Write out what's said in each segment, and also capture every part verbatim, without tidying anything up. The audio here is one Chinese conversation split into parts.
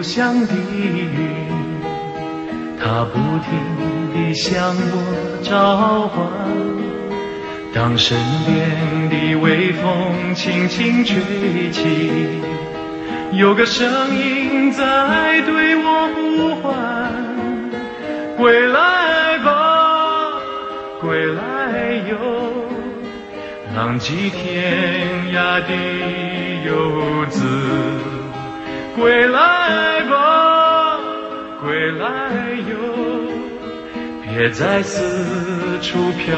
故乡的云，它不停地向我召唤。当身边的微风轻轻吹起，有个声音在对我呼唤：归来吧，归来哟，浪迹天涯的游子。归来吧，归来哟，别再四处漂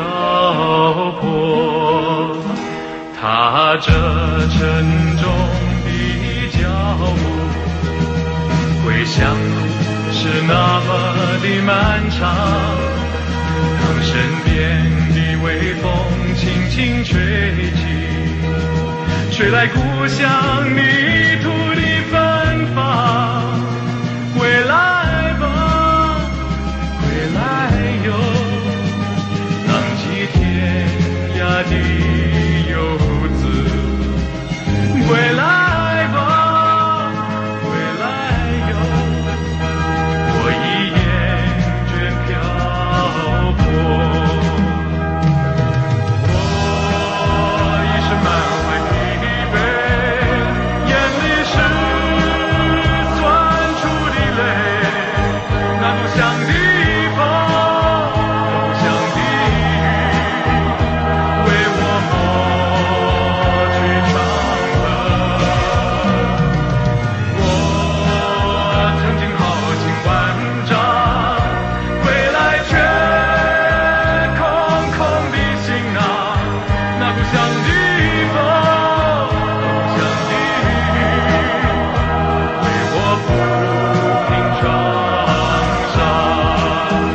泊。踏着沉重的脚步，归乡路是那么的漫长。当身边的微风轻轻吹起，吹来故乡泥土的芬芳。归来吧，归来哟，浪迹天涯的游子。归来吧，归来哟，我已厌倦漂泊。我一生满怀疲惫，眼里是酸楚的泪。那故乡的风，故乡的雨，为我抹去长河。我曾经豪情万丈，归来却空空的行囊。那故乡的风，故乡的雨，为我抚平创伤。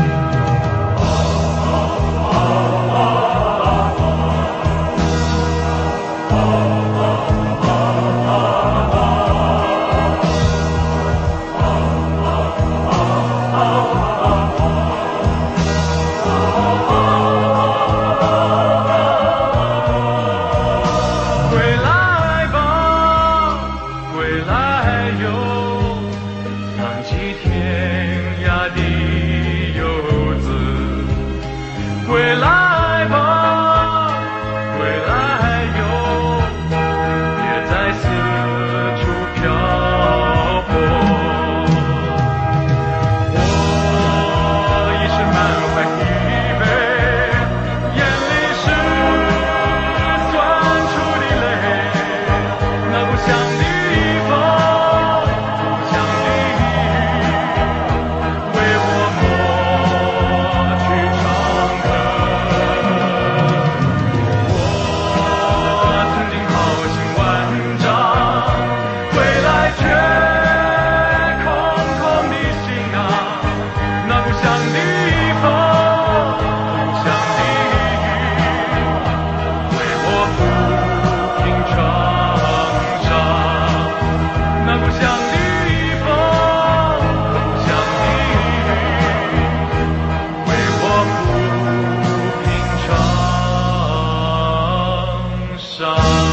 归来吧，归来哟，浪迹天涯的游子。归来吧，归来哟，别再四处漂泊。我一生满怀疲惫，眼里是酸楚的泪。那故乡的风，故乡的雨，为我抹去长河。我曾经豪情万丈，归来却空空的行囊。那故乡的风，故乡的雨，为我抚平创伤。那故乡的风，故乡的雨，为我抚平创伤。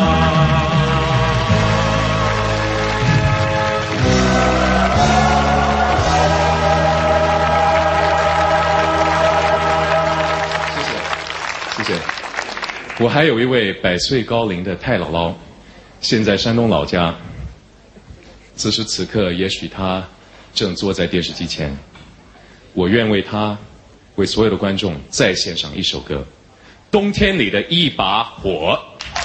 谢谢。我还有一位百岁高龄的太姥姥，现在山东老家。此时此刻，也许她正坐在电视机前。我愿为她，为所有的观众再献上一首歌，《冬天里的一把火》。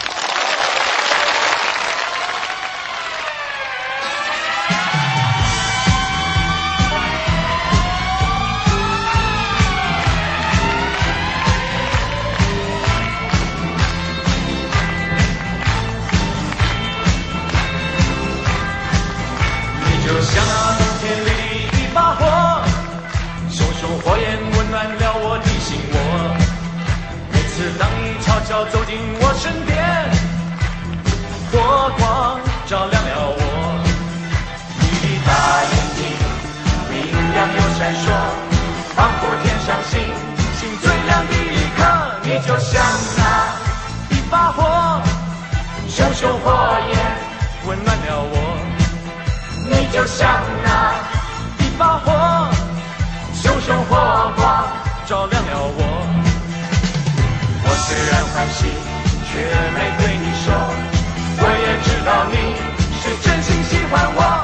你就像那冬天里的一把火，熊熊火焰温暖了我的心窝。每次当你悄悄走进我身边，火光照亮了我。你的大眼睛明亮又闪烁，仿佛天上星星最亮的一颗。你就像那一把火，熊熊火焰温暖了我。你就就像那一把火，熊熊火光照亮了我。我虽然欢喜，却没对你说，我也知道你是真心喜欢我。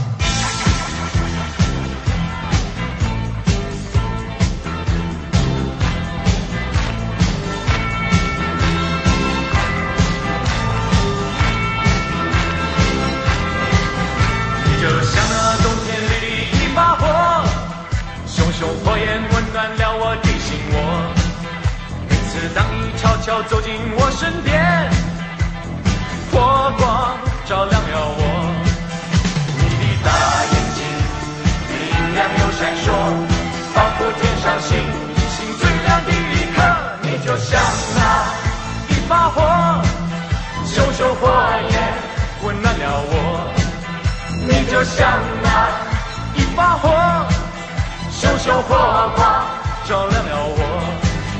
你就像那冬天里的一把火，熊熊火焰温暖了我的心窝。每次当你悄悄走进我身边，火光照亮了我。你的大眼睛明亮又闪烁，仿佛天上星星最亮的一颗。你就像那一把火，熊熊火焰温暖了我。你就像那一把火，熊熊火光照亮了我。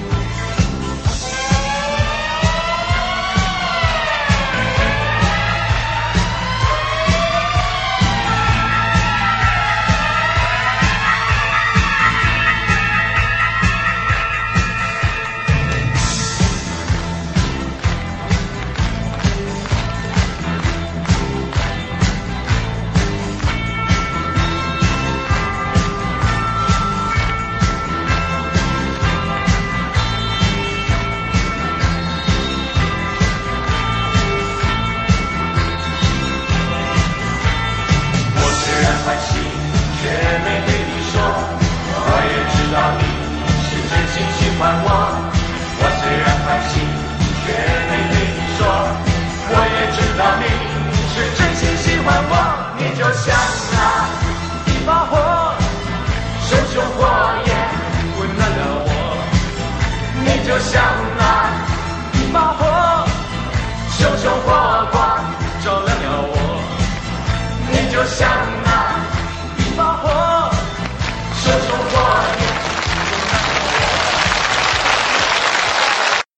就像那一把火，熊熊火光照亮了我。你就像